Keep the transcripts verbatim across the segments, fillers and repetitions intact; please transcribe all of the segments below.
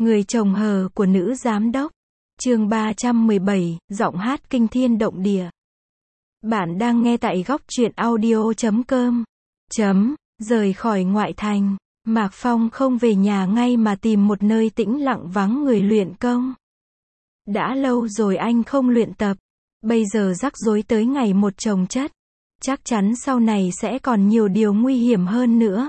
Người chồng hờ của nữ giám đốc. Chương ba trăm mười bảy, giọng hát kinh thiên động địa. Bạn đang nghe tại góc truyện audio chấm com. Chấm, rời khỏi ngoại thành, Mạc Phong không về nhà ngay mà tìm một nơi tĩnh lặng vắng người luyện công. Đã lâu rồi anh không luyện tập, bây giờ rắc rối tới ngày một chồng chất. Chắc chắn sau này sẽ còn nhiều điều nguy hiểm hơn nữa.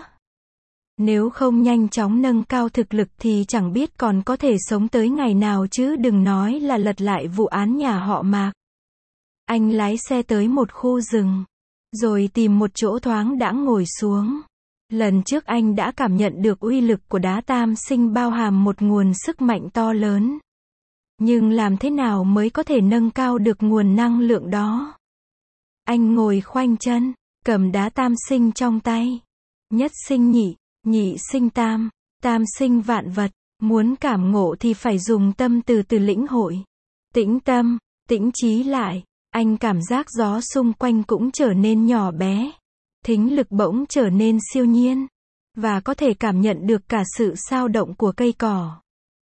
Nếu không nhanh chóng nâng cao thực lực thì chẳng biết còn có thể sống tới ngày nào chứ đừng nói là lật lại vụ án nhà họ Mạc. Anh lái xe tới một khu rừng, rồi tìm một chỗ thoáng đãng ngồi xuống. Lần trước anh đã cảm nhận được uy lực của đá tam sinh bao hàm một nguồn sức mạnh to lớn. Nhưng làm thế nào mới có thể nâng cao được nguồn năng lượng đó? Anh ngồi khoanh chân, cầm đá tam sinh trong tay. Nhất sinh nhị, nhị sinh tam, tam sinh vạn vật. Muốn cảm ngộ thì phải dùng tâm từ từ lĩnh hội. Tĩnh tâm, tĩnh trí lại. Anh cảm giác gió xung quanh cũng trở nên nhỏ bé. Thính lực bỗng trở nên siêu nhiên. Và có thể cảm nhận được cả sự xao động của cây cỏ.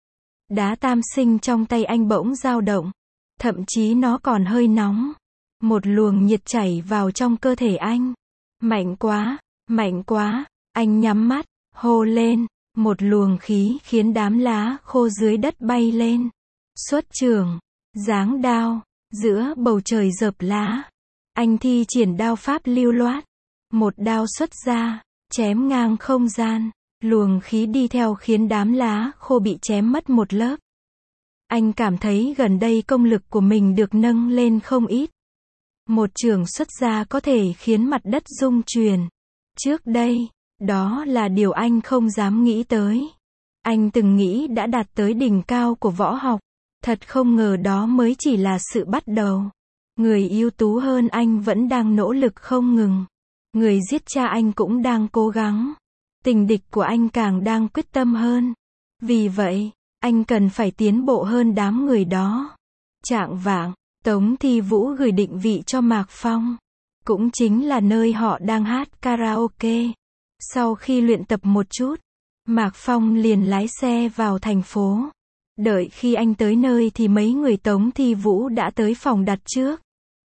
Đá tam sinh trong tay anh bỗng dao động. Thậm chí nó còn hơi nóng. Một luồng nhiệt chảy vào trong cơ thể anh. Mạnh quá, mạnh quá. Anh nhắm mắt, hô lên. Một luồng khí khiến đám lá khô dưới đất bay lên. Xuất trường, giáng đao, giữa bầu trời rợp lá. Anh thi triển đao pháp lưu loát. Một đao xuất ra, chém ngang không gian. Luồng khí đi theo khiến đám lá khô bị chém mất một lớp. Anh cảm thấy gần đây công lực của mình được nâng lên không ít. Một chưởng xuất ra có thể khiến mặt đất rung chuyển. Trước đây, đó là điều anh không dám nghĩ tới. Anh từng nghĩ đã đạt tới đỉnh cao của võ học. Thật không ngờ đó mới chỉ là sự bắt đầu. Người ưu tú hơn anh vẫn đang nỗ lực không ngừng. Người giết cha anh cũng đang cố gắng. Tình địch của anh càng đang quyết tâm hơn. Vì vậy, anh cần phải tiến bộ hơn đám người đó. Chạng vạng, Tống Thi Vũ gửi định vị cho Mạc Phong. Cũng chính là nơi họ đang hát karaoke. Sau khi luyện tập một chút, Mạc Phong liền lái xe vào thành phố. Đợi khi anh tới nơi thì mấy người Tống Thi Vũ đã tới phòng đặt trước.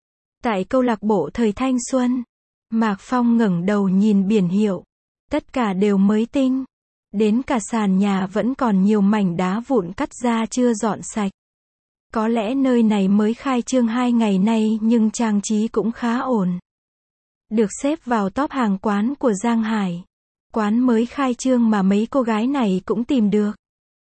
Tại câu lạc bộ thời thanh xuân, Mạc Phong ngẩng đầu nhìn biển hiệu. Tất cả đều mới tinh. Đến cả sàn nhà vẫn còn nhiều mảnh đá vụn cắt ra chưa dọn sạch. Có lẽ nơi này mới khai trương hai ngày nay nhưng trang trí cũng khá ổn. Được xếp vào top hàng quán của Giang Hải. Quán mới khai trương mà mấy cô gái này cũng tìm được.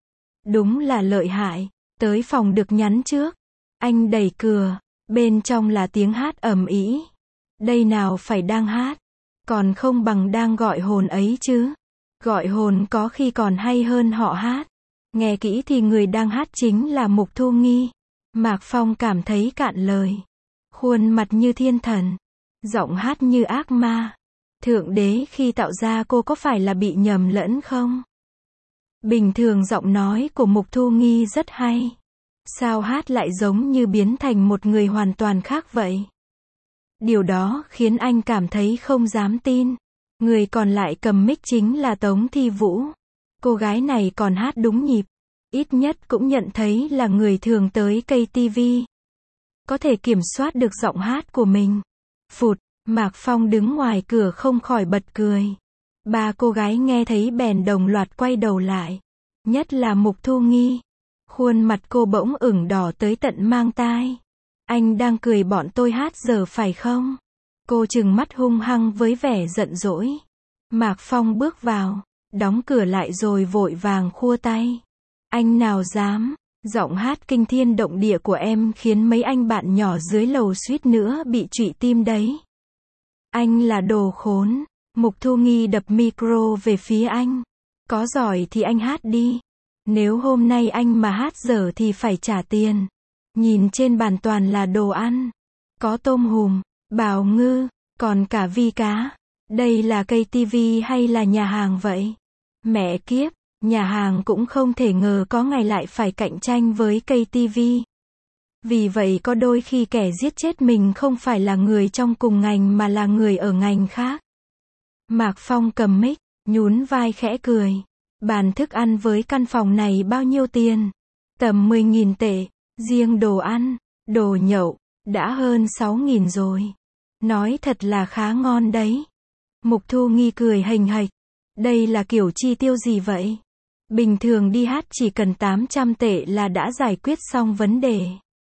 Đúng là lợi hại. Tới phòng được nhắn trước. Anh đẩy cửa. Bên trong là tiếng hát ầm ĩ. Đây nào phải đang hát. Còn không bằng đang gọi hồn ấy chứ. Gọi hồn có khi còn hay hơn họ hát. Nghe kỹ thì người đang hát chính là Mục Thu Nghi. Mạc Phong cảm thấy cạn lời. Khuôn mặt như thiên thần. Giọng hát như ác ma. Thượng đế khi tạo ra cô có phải là bị nhầm lẫn không? Bình thường giọng nói của Mục Thu Nghi rất hay. Sao hát lại giống như biến thành một người hoàn toàn khác vậy? Điều đó khiến anh cảm thấy không dám tin. Người còn lại cầm mic chính là Tống Thi Vũ. Cô gái này còn hát đúng nhịp. Ít nhất cũng nhận thấy là người thường tới cây ti vi. Có thể kiểm soát được giọng hát của mình. Phụt, Mạc Phong đứng ngoài cửa không khỏi bật cười. Ba cô gái nghe thấy bèn đồng loạt quay đầu lại. Nhất là Mục Thu Nghi. Khuôn mặt cô bỗng ửng đỏ tới tận mang tai. Anh đang cười bọn tôi hát giờ phải không? Cô trừng mắt hung hăng với vẻ giận dỗi. Mạc Phong bước vào, đóng cửa lại rồi vội vàng khua tay. Anh nào dám, giọng hát kinh thiên động địa của em khiến mấy anh bạn nhỏ dưới lầu suýt nữa bị trụy tim đấy. Anh là đồ khốn. Mục Thu Nghi đập micro về phía anh. Có giỏi thì anh hát đi. Nếu hôm nay anh mà hát dở thì phải trả tiền. Nhìn trên bàn toàn là đồ ăn. Có tôm hùm, bào ngư, còn cả vi cá. Đây là cây ti vi hay là nhà hàng vậy? Mẹ kiếp, nhà hàng cũng không thể ngờ có ngày lại phải cạnh tranh với cây ti vi. Vì vậy có đôi khi kẻ giết chết mình không phải là người trong cùng ngành mà là người ở ngành khác. Mạc Phong cầm mic, nhún vai khẽ cười. Bàn thức ăn với căn phòng này bao nhiêu tiền? Tầm mười nghìn tệ. Riêng đồ ăn, đồ nhậu, đã hơn sáu nghìn rồi. Nói thật là khá ngon đấy. Mục Thu Nghi cười hềnh hạch. Đây là kiểu chi tiêu gì vậy? Bình thường đi hát chỉ cần tám trăm tệ là đã giải quyết xong vấn đề.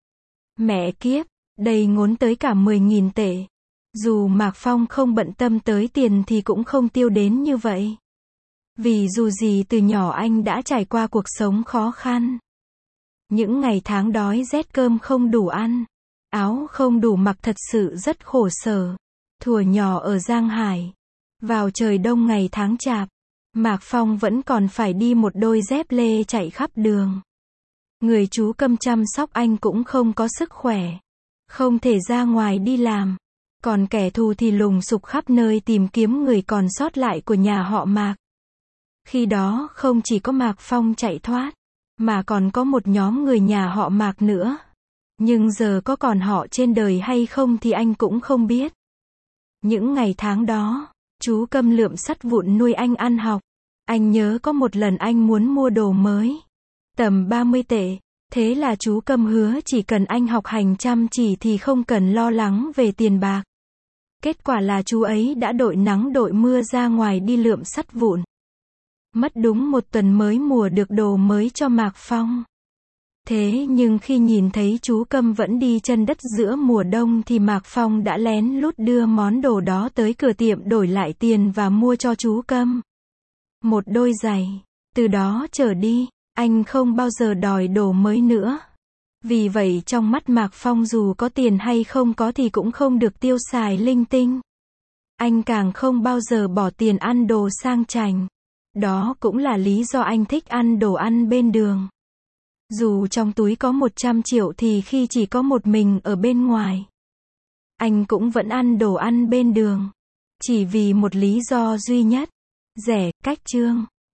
Mẹ kiếp, đây ngốn tới cả mười nghìn tệ. Dù Mạc Phong không bận tâm tới tiền thì cũng không tiêu đến như vậy. Vì dù gì từ nhỏ anh đã trải qua cuộc sống khó khăn. Những ngày tháng đói rét, cơm không đủ ăn, áo không đủ mặc, thật sự rất khổ sở. Thuở nhỏ ở Giang Hải, vào trời đông ngày tháng chạp, Mạc Phong vẫn còn phải đi một đôi dép lê chạy khắp đường. Người chú Câm chăm sóc anh cũng không có sức khỏe, không thể ra ngoài đi làm. Còn kẻ thù thì lùng sục khắp nơi tìm kiếm người còn sót lại của nhà họ Mạc. Khi đó không chỉ có Mạc Phong chạy thoát, mà còn có một nhóm người nhà họ Mạc nữa. Nhưng giờ có còn họ trên đời hay không thì anh cũng không biết. Những ngày tháng đó, chú Câm lượm sắt vụn nuôi anh ăn học. Anh nhớ có một lần anh muốn mua đồ mới, tầm ba mươi tệ. Thế là chú Câm hứa chỉ cần anh học hành chăm chỉ thì không cần lo lắng về tiền bạc. Kết quả là chú ấy đã đội nắng đội mưa ra ngoài đi lượm sắt vụn. Mất đúng một tuần mới mua được đồ mới cho Mạc Phong. Thế nhưng khi nhìn thấy chú Câm vẫn đi chân đất giữa mùa đông thì Mạc Phong đã lén lút đưa món đồ đó tới cửa tiệm đổi lại tiền và mua cho chú Câm một đôi giày. Từ đó trở đi, anh không bao giờ đòi đồ mới nữa. Vì vậy trong mắt Mạc Phong dù có tiền hay không có thì cũng không được tiêu xài linh tinh. Anh càng không bao giờ bỏ tiền ăn đồ sang chảnh. Đó cũng là lý do anh thích ăn đồ ăn bên đường. Dù trong túi có một trăm triệu thì khi chỉ có một mình ở bên ngoài, anh cũng vẫn ăn đồ ăn bên đường. Chỉ vì một lý do duy nhất, rẻ, cách trương.